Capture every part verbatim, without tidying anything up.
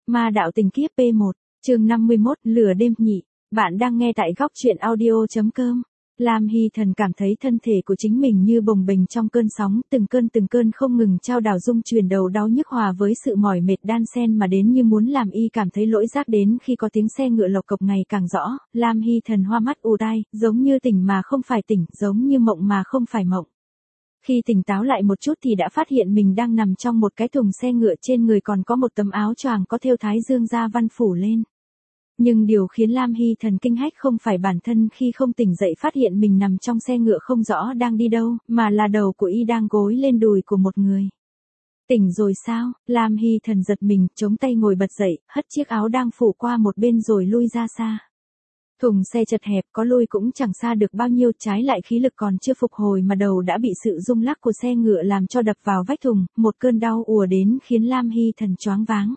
Ma đạo tình kiếp P một, chương năm mươi mốt, lửa đêm nhị. Bạn đang nghe tại góc truyện audio.com. Lam Hy Thần cảm thấy thân thể của chính mình như bồng bềnh trong cơn sóng, từng cơn từng cơn không ngừng trao đảo rung truyền đầu đau nhức hòa với sự mỏi mệt đan xen mà đến như muốn làm y cảm thấy lỗi giác đến khi có tiếng xe ngựa lộc cộc ngày càng rõ. Lam Hy Thần hoa mắt ù tai, giống như tỉnh mà không phải tỉnh, giống như mộng mà không phải mộng. Khi tỉnh táo lại một chút thì đã phát hiện mình đang nằm trong một cái thùng xe ngựa, trên người còn có một tấm áo choàng có thêu thái dương gia văn phủ lên. Nhưng điều khiến Lam Hy Thần kinh hách không phải bản thân khi không tỉnh dậy phát hiện mình nằm trong xe ngựa không rõ đang đi đâu, mà là đầu của y đang gối lên đùi của một người. Tỉnh rồi sao? Lam Hy Thần giật mình, chống tay ngồi bật dậy, hất chiếc áo đang phủ qua một bên rồi lui ra xa. Thùng xe chật hẹp, có lui cũng chẳng xa được bao nhiêu, trái lại khí lực còn chưa phục hồi mà đầu đã bị sự rung lắc của xe ngựa làm cho đập vào vách thùng, một cơn đau ùa đến khiến Lam Hy Thần choáng váng.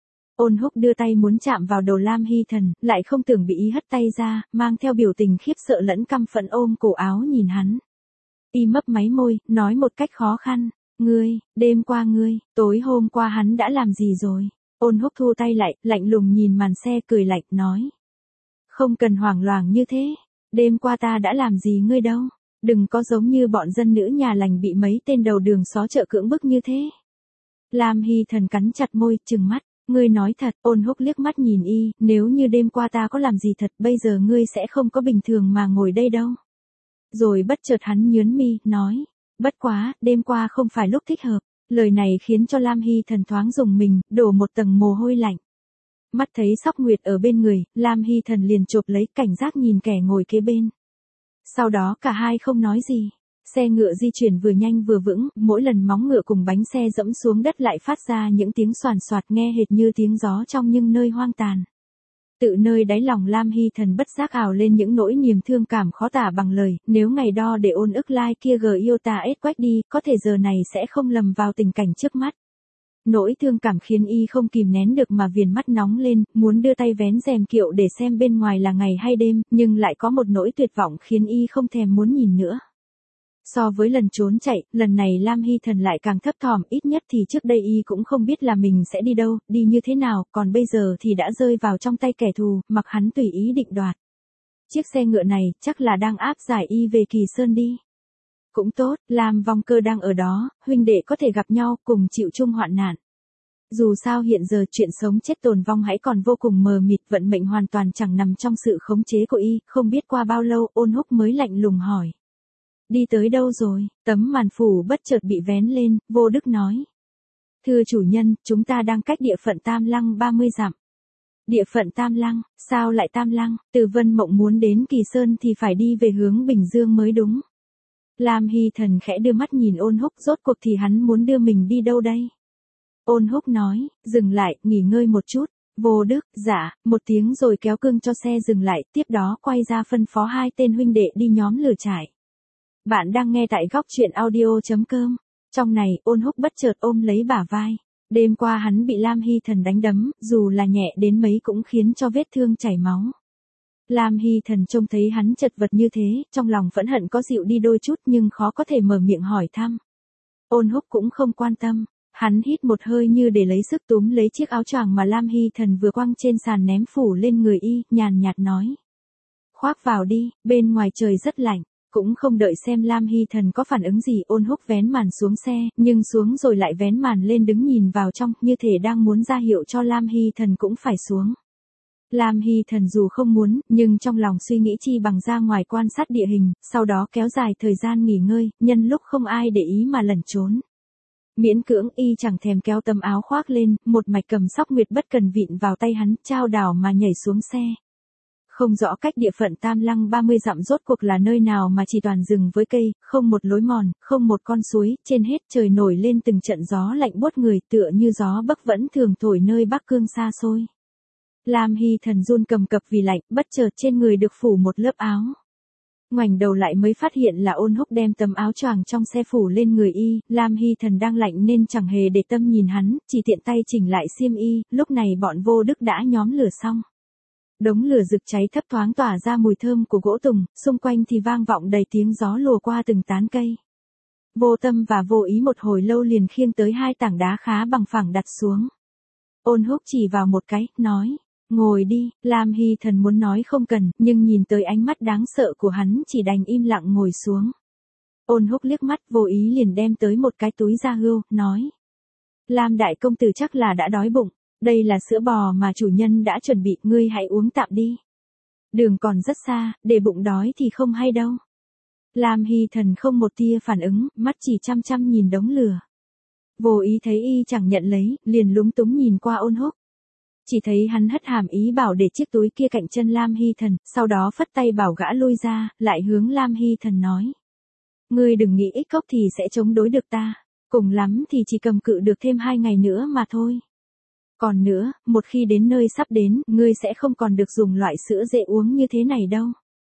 Ôn Húc đưa tay muốn chạm vào đầu Lam Hy Thần, lại không tưởng bị y hất tay ra, mang theo biểu tình khiếp sợ lẫn căm phẫn ôm cổ áo nhìn hắn. Y mấp máy môi, nói một cách khó khăn, ngươi, đêm qua ngươi, tối hôm qua hắn đã làm gì rồi? Ôn Húc thu tay lại, lạnh lùng nhìn màn xe cười lạnh, nói. Không cần hoảng loạn như thế, đêm qua ta đã làm gì ngươi đâu, đừng có giống như bọn dân nữ nhà lành bị mấy tên đầu đường xó chợ cưỡng bức như thế. Lam Hy Thần cắn chặt môi, trừng mắt, ngươi nói thật. Ôn Húc liếc mắt nhìn y, nếu như đêm qua ta có làm gì thật, bây giờ ngươi sẽ không có bình thường mà ngồi đây đâu. Rồi bất chợt hắn nhớn mi, nói, bất quá, đêm qua không phải lúc thích hợp. Lời này khiến cho Lam Hy Thần thoáng rùng mình, đổ một tầng mồ hôi lạnh. Mắt thấy Sóc Nguyệt ở bên người, Lam Hy Thần liền chộp lấy, cảnh giác nhìn kẻ ngồi kế bên. Sau đó cả hai không nói gì. Xe ngựa di chuyển vừa nhanh vừa vững, mỗi lần móng ngựa cùng bánh xe dẫm xuống đất lại phát ra những tiếng xoàn xoạt nghe hệt như tiếng gió trong những nơi hoang tàn. Tự nơi đáy lòng Lam Hy Thần bất giác ào lên những nỗi niềm thương cảm khó tả bằng lời, nếu ngày đo để ôn ức lai kia gờ yêu ta ết quách đi, có thể giờ này sẽ không lầm vào tình cảnh trước mắt. Nỗi thương cảm khiến y không kìm nén được mà viền mắt nóng lên, muốn đưa tay vén rèm kiệu để xem bên ngoài là ngày hay đêm, nhưng lại có một nỗi tuyệt vọng khiến y không thèm muốn nhìn nữa. So với lần trốn chạy, lần này Lam Hy Thần lại càng thấp thỏm, ít nhất thì trước đây y cũng không biết là mình sẽ đi đâu, đi như thế nào, còn bây giờ thì đã rơi vào trong tay kẻ thù, mặc hắn tùy ý định đoạt. Chiếc xe ngựa này chắc là đang áp giải y về Kỳ Sơn đi. Cũng tốt, Lam Vong Cơ đang ở đó, huynh đệ có thể gặp nhau, cùng chịu chung hoạn nạn. Dù sao hiện giờ chuyện sống chết tồn vong hãy còn vô cùng mờ mịt, vận mệnh hoàn toàn chẳng nằm trong sự khống chế của y, không biết qua bao lâu, Ôn Húc mới lạnh lùng hỏi. Đi tới đâu rồi? Tấm màn phủ bất chợt bị vén lên, Vô Đức nói. Thưa chủ nhân, chúng ta đang cách địa phận Tam Lăng ba mươi dặm. Địa phận Tam Lăng, sao lại Tam Lăng? Từ Vân Mộng muốn đến Kỳ Sơn thì phải đi về hướng Bình Dương mới đúng. Lam Hy Thần khẽ đưa mắt nhìn Ôn Húc, rốt cuộc thì hắn muốn đưa mình đi đâu đây? Ôn Húc nói, dừng lại, nghỉ ngơi một chút. Vô Đức, dạ, một tiếng rồi kéo cương cho xe dừng lại, tiếp đó quay ra phân phó hai tên huynh đệ đi nhóm lửa trại. Bạn đang nghe tại góc truyện audio.com. Trong này, Ôn Húc bất chợt ôm lấy bả vai. Đêm qua hắn bị Lam Hy Thần đánh đấm, dù là nhẹ đến mấy cũng khiến cho vết thương chảy máu. Lam Hy Thần trông thấy hắn chật vật như thế, trong lòng phẫn hận có dịu đi đôi chút nhưng khó có thể mở miệng hỏi thăm. Ôn Húc cũng không quan tâm, hắn hít một hơi như để lấy sức túm lấy chiếc áo choàng mà Lam Hy Thần vừa quăng trên sàn ném phủ lên người y, nhàn nhạt nói. Khoác vào đi, bên ngoài trời rất lạnh. Cũng không đợi xem Lam Hy Thần có phản ứng gì, Ôn Húc vén màn xuống xe, nhưng xuống rồi lại vén màn lên đứng nhìn vào trong, như thể đang muốn ra hiệu cho Lam Hy Thần cũng phải xuống. Lam Hy Thần dù không muốn, nhưng trong lòng suy nghĩ chi bằng ra ngoài quan sát địa hình, sau đó kéo dài thời gian nghỉ ngơi, nhân lúc không ai để ý mà lẩn trốn. Miễn cưỡng y chẳng thèm kéo tấm áo khoác lên, một mạch cầm Sóc Nguyệt bất cần vịn vào tay hắn, trao đảo mà nhảy xuống xe. Không rõ cách địa phận Tam Lăng ba mươi dặm rốt cuộc là nơi nào mà chỉ toàn rừng với cây, không một lối mòn, không một con suối, trên hết trời nổi lên từng trận gió lạnh buốt người tựa như gió Bắc vẫn thường thổi nơi Bắc Cương xa xôi. Lam Hy Thần run cầm cập vì lạnh, bất chợt trên người được phủ một lớp áo. Ngoảnh đầu lại mới phát hiện là Ôn Húc đem tấm áo choàng trong xe phủ lên người y, Lam Hy Thần đang lạnh nên chẳng hề để tâm nhìn hắn, chỉ tiện tay chỉnh lại xiêm y, lúc này bọn Vô Đức đã nhóm lửa xong. Đống lửa rực cháy thấp thoáng tỏa ra mùi thơm của gỗ tùng, xung quanh thì vang vọng đầy tiếng gió lùa qua từng tán cây. Vô Tâm và Vô Ý một hồi lâu liền khiêng tới hai tảng đá khá bằng phẳng đặt xuống. Ôn Húc chỉ vào một cái, nói, ngồi đi. Lam Hy Thần muốn nói không cần, nhưng nhìn tới ánh mắt đáng sợ của hắn chỉ đành im lặng ngồi xuống. Ôn Húc liếc mắt vô ý liền đem tới một cái túi da hươu, nói. Lam đại công tử chắc là đã đói bụng, đây là sữa bò mà chủ nhân đã chuẩn bị, ngươi hãy uống tạm đi. Đường còn rất xa, để bụng đói thì không hay đâu. Lam Hy Thần không một tia phản ứng, mắt chỉ chăm chăm nhìn đống lửa. Vô ý thấy y chẳng nhận lấy, liền lúng túng nhìn qua Ôn Húc. Chỉ thấy hắn hất hàm ý bảo để chiếc túi kia cạnh chân Lam Hy Thần, sau đó phất tay bảo gã lui ra, lại hướng Lam Hy Thần nói. Ngươi đừng nghĩ ích cốc thì sẽ chống đối được ta, cùng lắm thì chỉ cầm cự được thêm hai ngày nữa mà thôi. Còn nữa, một khi đến nơi sắp đến, ngươi sẽ không còn được dùng loại sữa dễ uống như thế này đâu.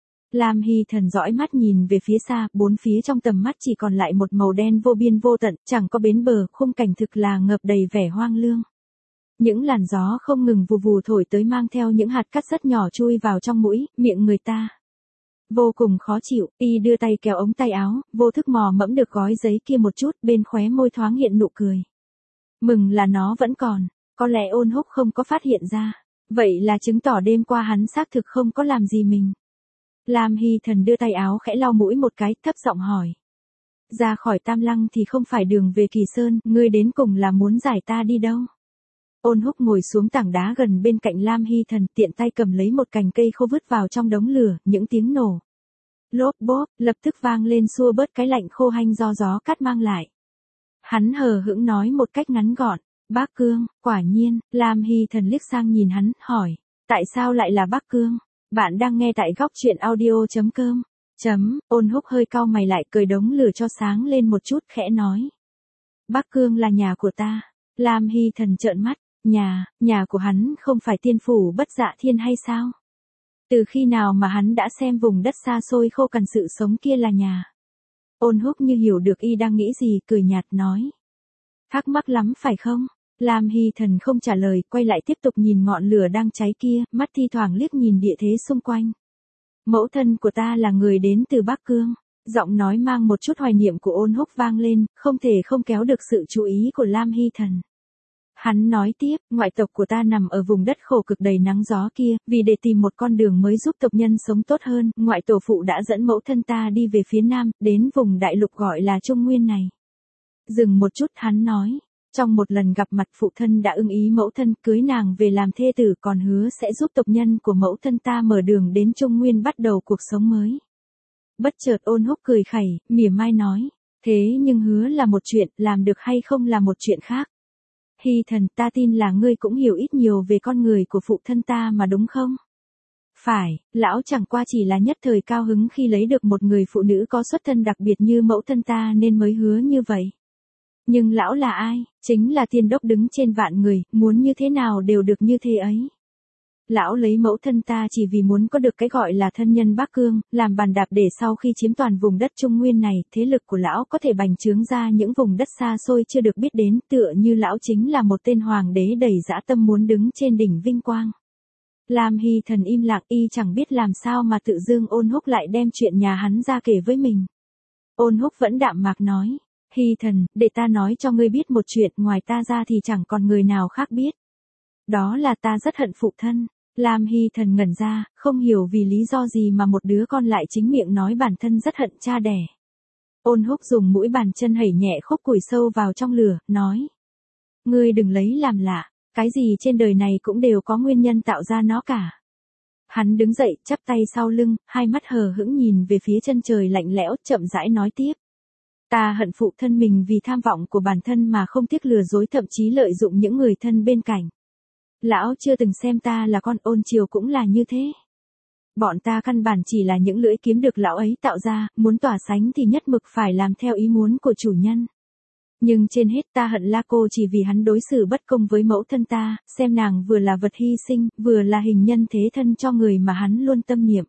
Lam Hy Thần dõi mắt nhìn về phía xa, bốn phía trong tầm mắt chỉ còn lại một màu đen vô biên vô tận, chẳng có bến bờ, khung cảnh thực là ngập đầy vẻ hoang lương. Những làn gió không ngừng vù vù thổi tới mang theo những hạt cát rất nhỏ chui vào trong mũi, miệng người ta. Vô cùng khó chịu, y đưa tay kéo ống tay áo, vô thức mò mẫm được gói giấy kia một chút, bên khóe môi thoáng hiện nụ cười. Mừng là nó vẫn còn, có lẽ Ôn Húc không có phát hiện ra. Vậy là chứng tỏ đêm qua hắn xác thực không có làm gì mình. Lam Hy Thần đưa tay áo khẽ lau mũi một cái, thấp giọng hỏi. Ra khỏi Tam Lăng thì không phải đường về Kỳ Sơn, ngươi đến cùng là muốn giải ta đi đâu? Ôn Húc ngồi xuống tảng đá gần bên cạnh Lam Hy Thần, tiện tay cầm lấy một cành cây khô vứt vào trong đống lửa, những tiếng nổ. Lốp bốp, lập tức vang lên xua bớt cái lạnh khô hanh do gió cát mang lại. Hắn hờ hững nói một cách ngắn gọn, Bắc Cương, quả nhiên. Lam Hy Thần liếc sang nhìn hắn, hỏi, tại sao lại là Bắc Cương? Bạn đang nghe tại góc truyện audio chấm com. Chấm, Ôn Húc hơi cau mày lại, cười đống lửa cho sáng lên một chút, khẽ nói. Bắc Cương là nhà của ta. Lam Hy Thần trợn mắt, nhà, nhà của hắn không phải tiên phủ Bất Dạ Thiên hay sao? Từ khi nào mà hắn đã xem vùng đất xa xôi khô cằn sự sống kia là nhà? Ôn Húc như hiểu được y đang nghĩ gì, cười nhạt nói. Thắc mắc lắm phải không? Lam Hy Thần không trả lời, quay lại tiếp tục nhìn ngọn lửa đang cháy kia, mắt thi thoảng liếc nhìn địa thế xung quanh. Mẫu thân của ta là người đến từ Bắc Cương. Giọng nói mang một chút hoài niệm của Ôn Húc vang lên, không thể không kéo được sự chú ý của Lam Hy Thần. Hắn nói tiếp, ngoại tộc của ta nằm ở vùng đất khổ cực đầy nắng gió kia, vì để tìm một con đường mới giúp tộc nhân sống tốt hơn, ngoại tổ phụ đã dẫn mẫu thân ta đi về phía nam, đến vùng đại lục gọi là Trung Nguyên này. Dừng một chút, hắn nói, trong một lần gặp mặt phụ thân đã ưng ý mẫu thân, cưới nàng về làm thê tử, còn hứa sẽ giúp tộc nhân của mẫu thân ta mở đường đến Trung Nguyên bắt đầu cuộc sống mới. Bất chợt Ôn Húc cười khẩy, mỉa mai nói, thế nhưng hứa là một chuyện, làm được hay không là một chuyện khác. Hy Thần, ta tin là ngươi cũng hiểu ít nhiều về con người của phụ thân ta mà đúng không? Phải, lão chẳng qua chỉ là nhất thời cao hứng khi lấy được một người phụ nữ có xuất thân đặc biệt như mẫu thân ta nên mới hứa như vậy. Nhưng lão là ai? Chính là tiên đốc đứng trên vạn người, muốn như thế nào đều được như thế ấy. Lão lấy mẫu thân ta chỉ vì muốn có được cái gọi là thân nhân Bắc Cương, làm bàn đạp để sau khi chiếm toàn vùng đất Trung Nguyên này, thế lực của lão có thể bành trướng ra những vùng đất xa xôi chưa được biết đến, tựa như lão chính là một tên hoàng đế đầy dã tâm muốn đứng trên đỉnh vinh quang. Lam Hy Thần im lặng, y chẳng biết làm sao mà tự dưng Ôn Húc lại đem chuyện nhà hắn ra kể với mình. Ôn Húc vẫn đạm mạc nói, Hy Thần, để ta nói cho ngươi biết một chuyện, ngoài ta ra thì chẳng còn người nào khác biết. Đó là ta rất hận phụ thân. Lam Hy Thần ngẩn ra, không hiểu vì lý do gì mà một đứa con lại chính miệng nói bản thân rất hận cha đẻ. Ôn Húc dùng mũi bàn chân hẩy nhẹ khúc củi sâu vào trong lửa, nói. Ngươi đừng lấy làm lạ, cái gì trên đời này cũng đều có nguyên nhân tạo ra nó cả. Hắn đứng dậy, chắp tay sau lưng, hai mắt hờ hững nhìn về phía chân trời lạnh lẽo, chậm rãi nói tiếp. Ta hận phụ thân mình vì tham vọng của bản thân mà không tiếc lừa dối, thậm chí lợi dụng những người thân bên cạnh. Lão chưa từng xem ta là con, Ôn Triều cũng là như thế. Bọn ta căn bản chỉ là những lưỡi kiếm được lão ấy tạo ra, muốn tỏa sánh thì nhất mực phải làm theo ý muốn của chủ nhân. Nhưng trên hết ta hận La Cô chỉ vì hắn đối xử bất công với mẫu thân ta, xem nàng vừa là vật hy sinh, vừa là hình nhân thế thân cho người mà hắn luôn tâm niệm.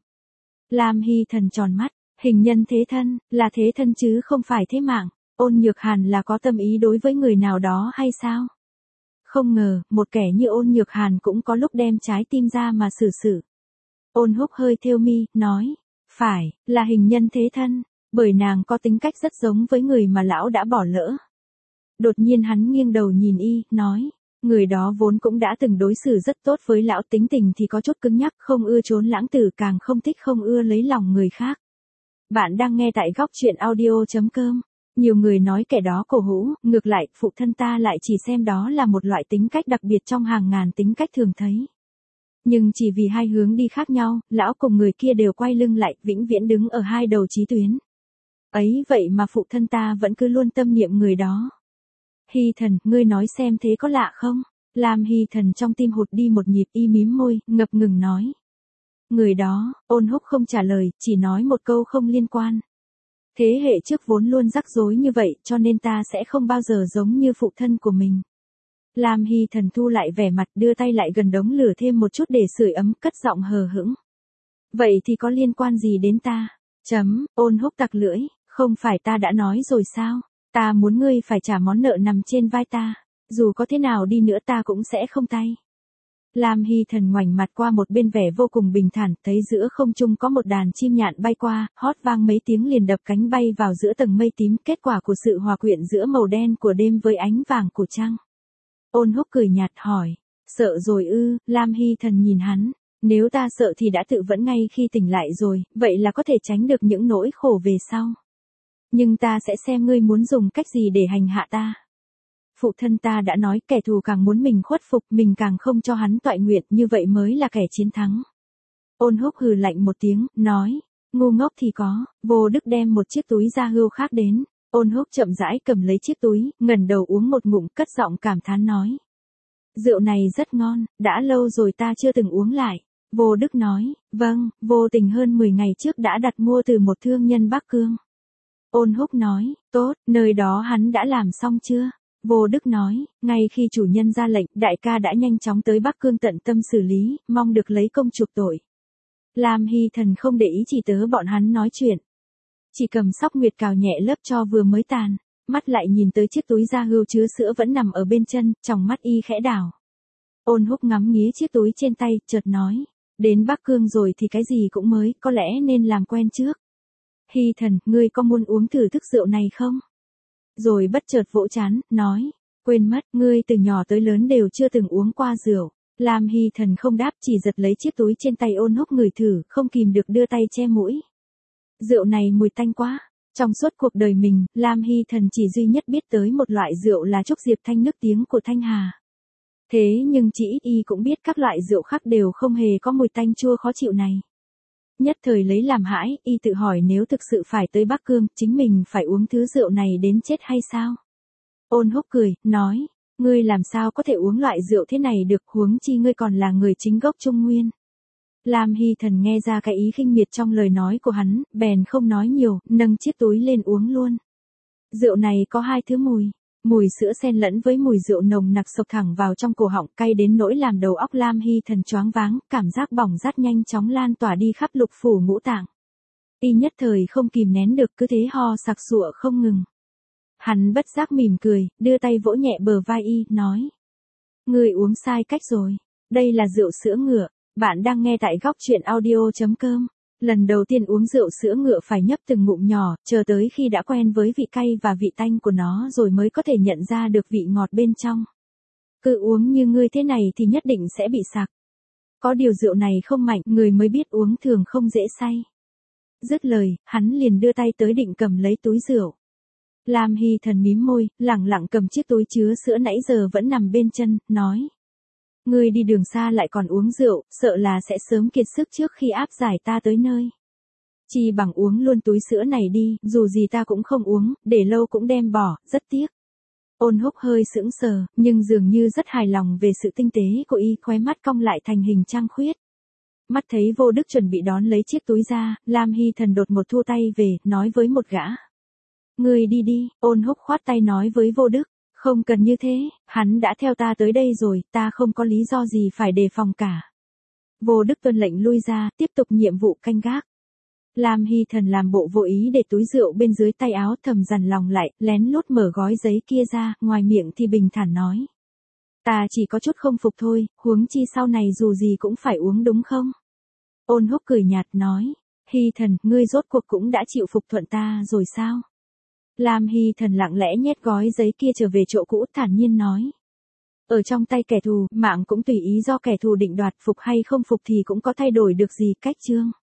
Lam Hy Thần tròn mắt, hình nhân thế thân, là thế thân chứ không phải thế mạng. Ôn Nhược Hàn là có tâm ý đối với người nào đó hay sao? Không ngờ, một kẻ như Ôn Nhược Hàn cũng có lúc đem trái tim ra mà xử xử. Ôn Húc hơi thêu mi, nói, phải, là hình nhân thế thân, bởi nàng có tính cách rất giống với người mà lão đã bỏ lỡ. Đột nhiên hắn nghiêng đầu nhìn y, nói, Người đó vốn cũng đã từng đối xử rất tốt với lão, tính tình thì có chút cứng nhắc, không ưa trốn lãng tử, càng không thích không ưa lấy lòng người khác. Bạn đang nghe tại góc truyện audio.com. Nhiều người nói kẻ đó cổ hủ, ngược lại, phụ thân ta lại chỉ xem đó là một loại tính cách đặc biệt trong hàng ngàn tính cách thường thấy. Nhưng chỉ vì hai hướng đi khác nhau, lão cùng người kia đều quay lưng lại, vĩnh viễn đứng ở hai đầu chí tuyến. Ấy vậy mà phụ thân ta vẫn cứ luôn tâm niệm người đó. Hy Thần, ngươi nói xem thế có lạ không? Lam Hy Thần trong tim hụt đi một nhịp, y mím môi, ngập ngừng nói. Người đó, Ôn Húc không trả lời, chỉ nói một câu không liên quan. Thế hệ trước vốn luôn rắc rối như vậy, cho nên ta sẽ không bao giờ giống như phụ thân của mình. Lam Hy Thần thu lại vẻ mặt, đưa tay lại gần đống lửa thêm một chút để sưởi ấm, cất giọng hờ hững. Vậy thì có liên quan gì đến ta? Chấm, Ôn Húc tặc lưỡi, không phải ta đã nói rồi sao? Ta muốn ngươi phải trả món nợ nằm trên vai ta. Dù có thế nào đi nữa ta cũng sẽ không tay. Lam Hy Thần ngoảnh mặt qua một bên vẻ vô cùng bình thản, thấy giữa không trung có một đàn chim nhạn bay qua, hót vang mấy tiếng liền đập cánh bay vào giữa tầng mây tím, kết quả của sự hòa quyện giữa màu đen của đêm với ánh vàng của trăng. Ôn Húc cười nhạt hỏi, sợ rồi ư? Lam Hy Thần nhìn hắn, nếu ta sợ thì đã tự vẫn ngay khi tỉnh lại rồi, vậy là có thể tránh được những nỗi khổ về sau. Nhưng ta sẽ xem ngươi muốn dùng cách gì để hành hạ ta. Phụ thân ta đã nói kẻ thù càng muốn mình khuất phục, mình càng không cho hắn toại nguyện, như vậy mới là kẻ chiến thắng. Ôn Húc hừ lạnh một tiếng, nói, ngu ngốc thì có. Vô Đức đem một chiếc túi da hươu khác đến. Ôn Húc chậm rãi cầm lấy chiếc túi, ngẩng đầu uống một ngụm, cất giọng cảm thán nói. Rượu này rất ngon, đã lâu rồi ta chưa từng uống lại. Vô Đức nói, vâng, vô tình hơn mười ngày trước đã đặt mua từ một thương nhân Bắc Cương. Ôn Húc nói, tốt, nơi đó hắn đã làm xong chưa? Vô Đức nói, ngay khi chủ nhân ra lệnh, đại ca đã nhanh chóng tới Bắc Cương tận tâm xử lý, mong được lấy công chuộc tội. Lam Hy Thần không để ý chỉ tớ bọn hắn nói chuyện. Chỉ cầm sóc nguyệt cào nhẹ lớp cho vừa mới tàn, mắt lại nhìn tới chiếc túi da hươu chứa sữa vẫn nằm ở bên chân, trong mắt y khẽ đảo. Ôn Húc ngắm nghía chiếc túi trên tay, chợt nói, đến Bắc Cương rồi thì cái gì cũng mới, có lẽ nên làm quen trước. Hy Thần, ngươi có muốn uống thử thức rượu này không? Rồi bất chợt vỗ trán, nói, quên mất, ngươi từ nhỏ tới lớn đều chưa từng uống qua rượu. Lam Hy Thần không đáp, chỉ giật lấy chiếc túi trên tay Ôn Húc ngửi thử, không kìm được đưa tay che mũi. Rượu này mùi tanh quá. Trong suốt cuộc đời mình, Lam Hy Thần chỉ duy nhất biết tới một loại rượu là Trúc Diệp Thanh, nước tiếng của Thanh Hà. Thế nhưng chỉ ít y cũng biết các loại rượu khác đều không hề có mùi tanh chua khó chịu này. Nhất thời lấy làm hãi, y tự hỏi nếu thực sự phải tới Bắc Cương, chính mình phải uống thứ rượu này đến chết hay sao? Ôn Húc cười, nói, ngươi làm sao có thể uống loại rượu thế này được, huống chi ngươi còn là người chính gốc Trung Nguyên. Lam Hy Thần nghe ra cái ý khinh miệt trong lời nói của hắn, bèn không nói nhiều, nâng chiếc túi lên uống luôn. Rượu này có hai thứ mùi. Mùi sữa xen lẫn với mùi rượu nồng nặc sộc thẳng vào trong cổ họng, cay đến nỗi làm đầu óc Lam Hy Thần choáng váng, cảm giác bỏng rát nhanh chóng lan tỏa đi khắp lục phủ ngũ tạng. Y nhất thời không kìm nén được, cứ thế ho sặc sụa không ngừng. Hắn bất giác mỉm cười, đưa tay vỗ nhẹ bờ vai y, nói. Ngươi uống sai cách rồi. Đây là rượu sữa ngựa. Bạn đang nghe tại góc truyện audio.com. Lần đầu tiên uống rượu sữa ngựa phải nhấp từng ngụm nhỏ, chờ tới khi đã quen với vị cay và vị tanh của nó rồi mới có thể nhận ra được vị ngọt bên trong. Cứ uống như ngươi thế này thì nhất định sẽ bị sặc. Có điều rượu này không mạnh, người mới biết uống thường không dễ say. Dứt lời, hắn liền đưa tay tới định cầm lấy túi rượu. Lam Hy Thần mím môi, lẳng lặng cầm chiếc túi chứa sữa nãy giờ vẫn nằm bên chân, nói. Ngươi đi đường xa lại còn uống rượu, sợ là sẽ sớm kiệt sức trước khi áp giải ta tới nơi. Chi bằng uống luôn túi sữa này đi, dù gì ta cũng không uống, để lâu cũng đem bỏ, rất tiếc. Ôn Húc hơi sững sờ, nhưng dường như rất hài lòng về sự tinh tế của y, khóe mắt cong lại thành hình trăng khuyết. Mắt thấy Vô Đức chuẩn bị đón lấy chiếc túi ra, Lam Hy Thần đột một thu tay về, nói với một gã. Ngươi đi đi. Ôn Húc khoát tay nói với Vô Đức. Không cần như thế, hắn đã theo ta tới đây rồi, ta không có lý do gì phải đề phòng cả. Vô Đức tuân lệnh lui ra, tiếp tục nhiệm vụ canh gác. Lam Hy Thần làm bộ vô ý để túi rượu bên dưới tay áo, thầm dằn lòng lại, lén lút mở gói giấy kia ra, ngoài miệng thì bình thản nói. Ta chỉ có chút không phục thôi, huống chi sau này dù gì cũng phải uống đúng không? Ôn Húc cười nhạt nói. Hy Thần, ngươi rốt cuộc cũng đã chịu phục thuận ta rồi sao? Lam Hy Thần lặng lẽ nhét gói giấy kia trở về chỗ cũ, thản nhiên nói. Ở trong tay kẻ thù, mạng cũng tùy ý do kẻ thù định đoạt, phục hay không phục thì cũng có thay đổi được gì cách chương.